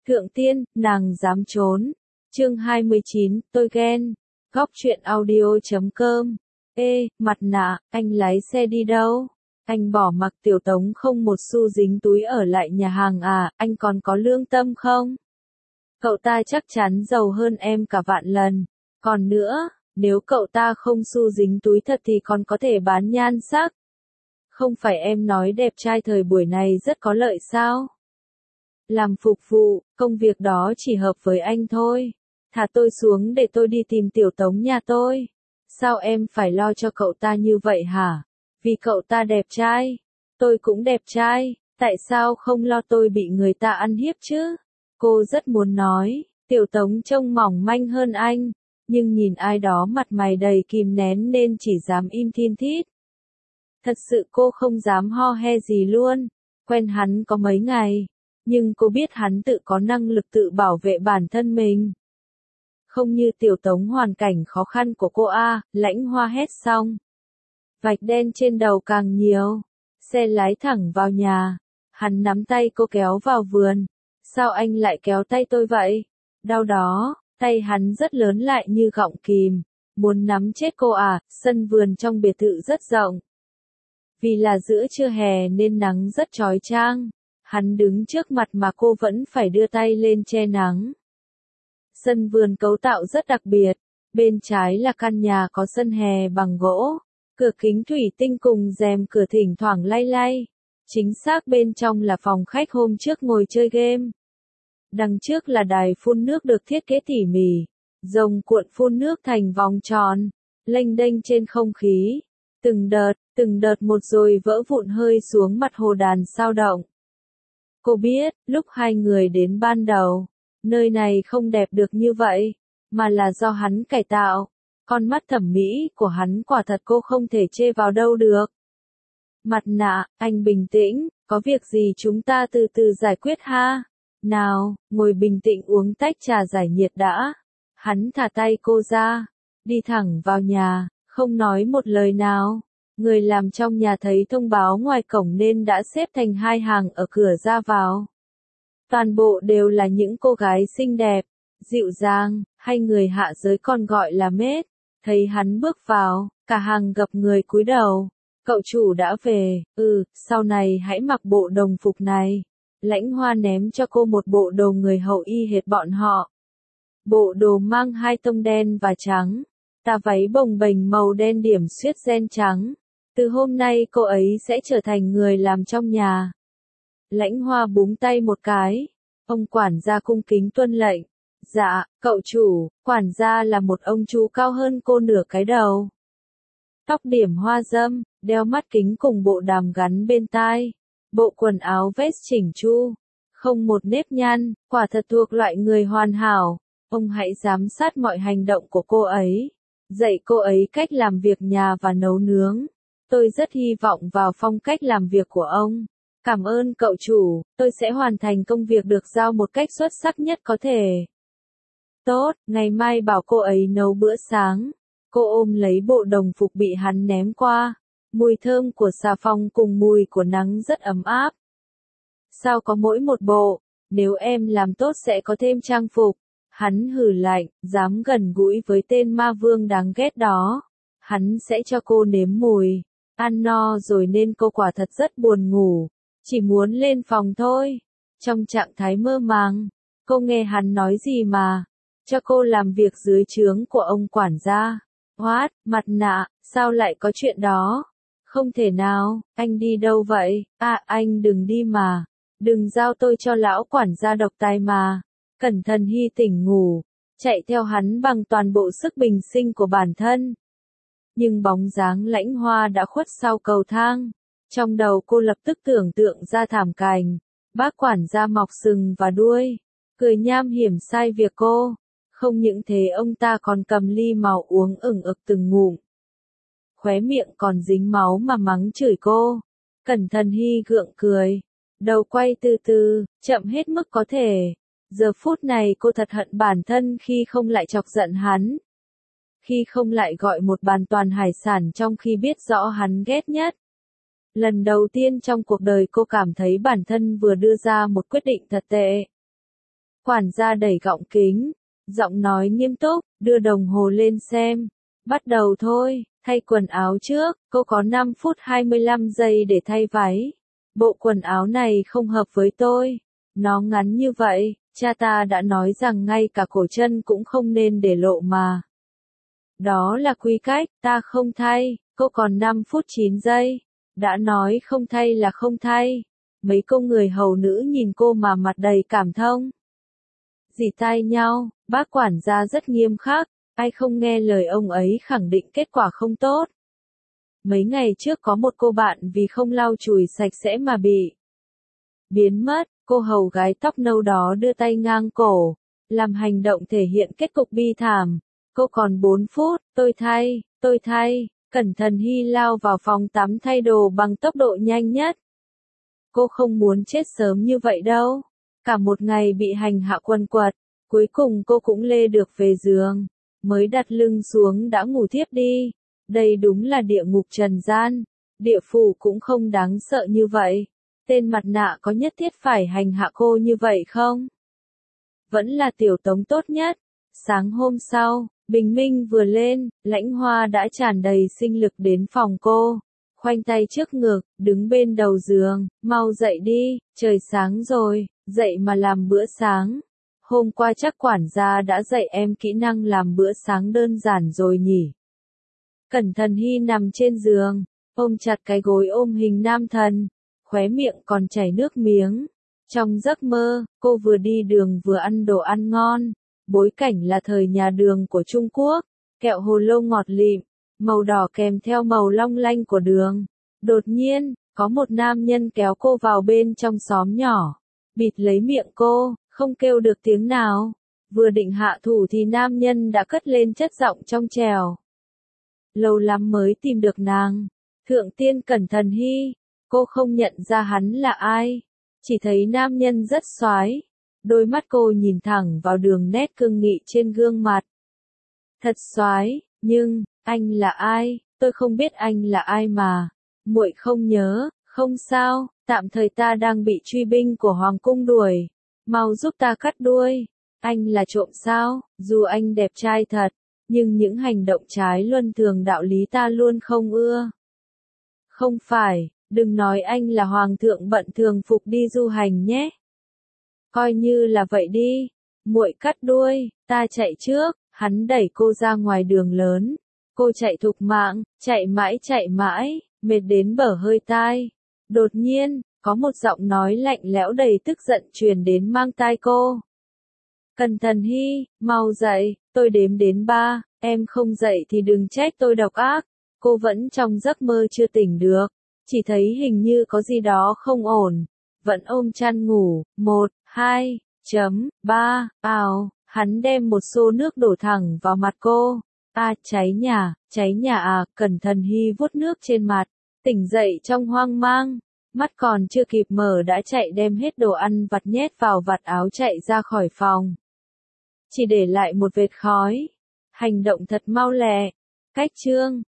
Thượng tiên, nàng dám trốn. Chương 29, tôi ghen. Góc truyện audio.com. Ê, mặt nạ, anh lái xe đi đâu? Anh bỏ mặc Tiểu Tống không một xu dính túi ở lại nhà hàng à, anh còn có lương tâm không? Cậu ta chắc chắn giàu hơn em cả vạn lần. Còn nữa, nếu cậu ta không xu dính túi thật thì còn có thể bán nhan sắc. Không phải em nói đẹp trai thời buổi này rất có lợi sao? Làm phục vụ, công việc đó chỉ hợp với anh thôi. Thả tôi xuống để tôi đi tìm Tiểu Tống nhà tôi. Sao em phải lo cho cậu ta như vậy hả? Vì cậu ta đẹp trai. Tôi cũng đẹp trai, tại sao không lo tôi bị người ta ăn hiếp chứ? Cô rất muốn nói, Tiểu Tống trông mỏng manh hơn anh, nhưng nhìn ai đó mặt mày đầy kìm nén nên chỉ dám im thin thít. Thật sự cô không dám ho he gì luôn, quen hắn có mấy ngày, nhưng cô biết hắn tự có năng lực tự bảo vệ bản thân mình. Không như Tiểu Tống hoàn cảnh khó khăn của cô a, Lãnh Hoa hét xong. Vạch đen trên đầu càng nhiều, xe lái thẳng vào nhà, hắn nắm tay cô kéo vào vườn. Sao anh lại kéo tay tôi vậy? Đau đó, tay hắn rất lớn lại như gọng kìm, muốn nắm chết cô à, sân vườn trong biệt thự rất rộng. Vì là giữa trưa hè nên nắng rất chói chang, hắn đứng trước mặt mà cô vẫn phải đưa tay lên che nắng. Sân vườn cấu tạo rất đặc biệt, bên trái là căn nhà có sân hè bằng gỗ, cửa kính thủy tinh cùng rèm cửa thỉnh thoảng lay lay. Chính xác bên trong là phòng khách hôm trước ngồi chơi game. Đằng trước là đài phun nước được thiết kế tỉ mỉ, rồng cuộn phun nước thành vòng tròn, lênh đênh trên không khí. Từng đợt một rồi vỡ vụn hơi xuống mặt hồ đàn sao động. Cô biết, lúc hai người đến ban đầu, nơi này không đẹp được như vậy, mà là do hắn cải tạo. Con mắt thẩm mỹ của hắn quả thật cô không thể chê vào đâu được. Mặt nạ, anh bình tĩnh, có việc gì chúng ta từ từ giải quyết ha. Nào, ngồi bình tĩnh uống tách trà giải nhiệt đã. Hắn thả tay cô ra, đi thẳng vào nhà, không nói một lời nào. Người làm trong nhà thấy thông báo ngoài cổng nên đã xếp thành hai hàng ở cửa ra vào. Toàn bộ đều là những cô gái xinh đẹp, dịu dàng, hay người hạ giới còn gọi là maid. Thấy hắn bước vào, cả hàng gập người cúi đầu. Cậu chủ đã về, sau này hãy mặc bộ đồng phục này. Lãnh Hoa ném cho cô một bộ đồ người hậu y hệt bọn họ. Bộ đồ mang hai tông đen và trắng, tà váy bồng bềnh màu đen điểm xuyết ren trắng. Từ hôm nay cô ấy sẽ trở thành người làm trong nhà. Lãnh Hoa búng tay một cái. Ông quản gia cung kính tuân lệnh. Dạ, cậu chủ, quản gia là một ông chú cao hơn cô nửa cái đầu. Tóc điểm hoa râm, đeo mắt kính cùng bộ đàm gắn bên tai. Bộ quần áo vest chỉnh chu, không một nếp nhăn, quả thật thuộc loại người hoàn hảo. Ông hãy giám sát mọi hành động của cô ấy, dạy cô ấy cách làm việc nhà và nấu nướng. Tôi rất hy vọng vào phong cách làm việc của ông. Cảm ơn cậu chủ, tôi sẽ hoàn thành công việc được giao một cách xuất sắc nhất có thể. Tốt, ngày mai bảo cô ấy nấu bữa sáng. Cô ôm lấy bộ đồng phục bị hắn ném qua. Mùi thơm của xà phòng cùng mùi của nắng rất ấm áp. Sao có mỗi một bộ, nếu em làm tốt sẽ có thêm trang phục. Hắn hừ lạnh, dám gần gũi với tên ma vương đáng ghét đó. Hắn sẽ cho cô nếm mùi. Ăn no rồi nên cô quả thật rất buồn ngủ. Chỉ muốn lên phòng thôi. Trong trạng thái mơ màng, cô nghe hắn nói gì mà. Cho cô làm việc dưới trướng của ông quản gia. What, mặt nạ, sao lại có chuyện đó? Không thể nào, anh đi đâu vậy? À, anh đừng đi mà. Đừng giao tôi cho lão quản gia độc tài mà. Cẩn thận Hy tỉnh ngủ, chạy theo hắn bằng toàn bộ sức bình sinh của bản thân. Nhưng bóng dáng Lãnh Hoa đã khuất sau cầu thang. Trong đầu cô lập tức tưởng tượng ra thảm cảnh. Bác quản gia mọc sừng và đuôi, cười nham hiểm sai việc cô. Không những thế ông ta còn cầm ly màu uống ửng ực từng ngụm. Khóe miệng còn dính máu mà mắng chửi cô. Cẩn thận Hy gượng cười. Đầu quay từ từ, chậm hết mức có thể. Giờ phút này cô thật hận bản thân khi không lại chọc giận hắn. Khi không lại gọi một bàn toàn hải sản trong khi biết rõ hắn ghét nhất. Lần đầu tiên trong cuộc đời cô cảm thấy bản thân vừa đưa ra một quyết định thật tệ. Quản gia đẩy gọng kính, giọng nói nghiêm túc, đưa đồng hồ lên xem. Bắt đầu thôi, thay quần áo trước, cô có 5 phút 25 giây để thay váy. Bộ quần áo này không hợp với tôi. Nó ngắn như vậy, cha ta đã nói rằng ngay cả cổ chân cũng không nên để lộ mà. Đó là quy cách, ta không thay, cô còn 5 phút 9 giây. Đã nói không thay là không thay. Mấy cô người hầu nữ nhìn cô mà mặt đầy cảm thông. Dì tai nhau, bác quản gia rất nghiêm khắc, ai không nghe lời ông ấy khẳng định kết quả không tốt. Mấy ngày trước có một cô bạn vì không lau chùi sạch sẽ mà bị biến mất, cô hầu gái tóc nâu đó đưa tay ngang cổ, làm hành động thể hiện kết cục bi thảm. Cô còn 4 phút, tôi thay, Cẩn Thận Hy lao vào phòng tắm thay đồ bằng tốc độ nhanh nhất. Cô không muốn chết sớm như vậy đâu. Cả một ngày bị hành hạ quần quật, cuối cùng cô cũng lê được về giường, mới đặt lưng xuống đã ngủ thiếp đi. Đây đúng là địa ngục trần gian, địa phủ cũng không đáng sợ như vậy. Tên mặt nạ có nhất thiết phải hành hạ cô như vậy không? Vẫn là Tiểu Tống tốt nhất. Sáng hôm sau, bình minh vừa lên, Lãnh Hoa đã tràn đầy sinh lực đến phòng cô. Khoanh tay trước ngực, đứng bên đầu giường, mau dậy đi, trời sáng rồi, dậy mà làm bữa sáng. Hôm qua chắc quản gia đã dạy em kỹ năng làm bữa sáng đơn giản rồi nhỉ. Cẩn Thận Hy nằm trên giường, ôm chặt cái gối ôm hình nam thần, khóe miệng còn chảy nước miếng. Trong giấc mơ, cô vừa đi đường vừa ăn đồ ăn ngon, bối cảnh là thời nhà Đường của Trung Quốc, kẹo hồ lô ngọt lịm, màu đỏ kèm theo màu long lanh của đường. Đột nhiên, có một nam nhân kéo cô vào bên trong xóm nhỏ, bịt lấy miệng cô, không kêu được tiếng nào. Vừa định hạ thủ thì nam nhân đã cất lên chất giọng trong trẻo. Lâu lắm mới tìm được nàng. Thượng tiên Cẩn Thận Hy. Cô không nhận ra hắn là ai. Chỉ thấy nam nhân rất xoái. Đôi mắt cô nhìn thẳng vào đường nét cương nghị trên gương mặt. Thật xoái, nhưng, anh là ai? Tôi không biết anh là ai mà. Muội không nhớ, không sao, tạm thời ta đang bị truy binh của Hoàng cung đuổi. Mau giúp ta cắt đuôi. Anh là trộm sao? Dù anh đẹp trai thật, nhưng những hành động trái luân thường đạo lý ta luôn không ưa. Không phải, đừng nói anh là hoàng thượng bận thường phục đi du hành nhé. Coi như là vậy đi. Muội cắt đuôi, ta chạy trước. Hắn đẩy cô ra ngoài đường lớn. Cô chạy thục mạng, chạy mãi, mệt đến bở hơi tai. Đột nhiên, có một giọng nói lạnh lẽo đầy tức giận truyền đến mang tai cô. Cẩn Thận Hy, mau dậy, tôi đếm đến 3, em không dậy thì đừng trách tôi độc ác. Cô vẫn trong giấc mơ chưa tỉnh được, chỉ thấy hình như có gì đó không ổn, vẫn ôm chăn ngủ. 1, 2, 3, ào, hắn đem một xô nước đổ thẳng vào mặt cô. Cháy nhà à, Cẩn Thận Hy vuốt nước trên mặt, tỉnh dậy trong hoang mang. Mắt còn chưa kịp mở đã chạy đem hết đồ ăn vặt nhét vào vạt áo chạy ra khỏi phòng. Chỉ để lại một vệt khói. Hành động thật mau lẹ. Cách chương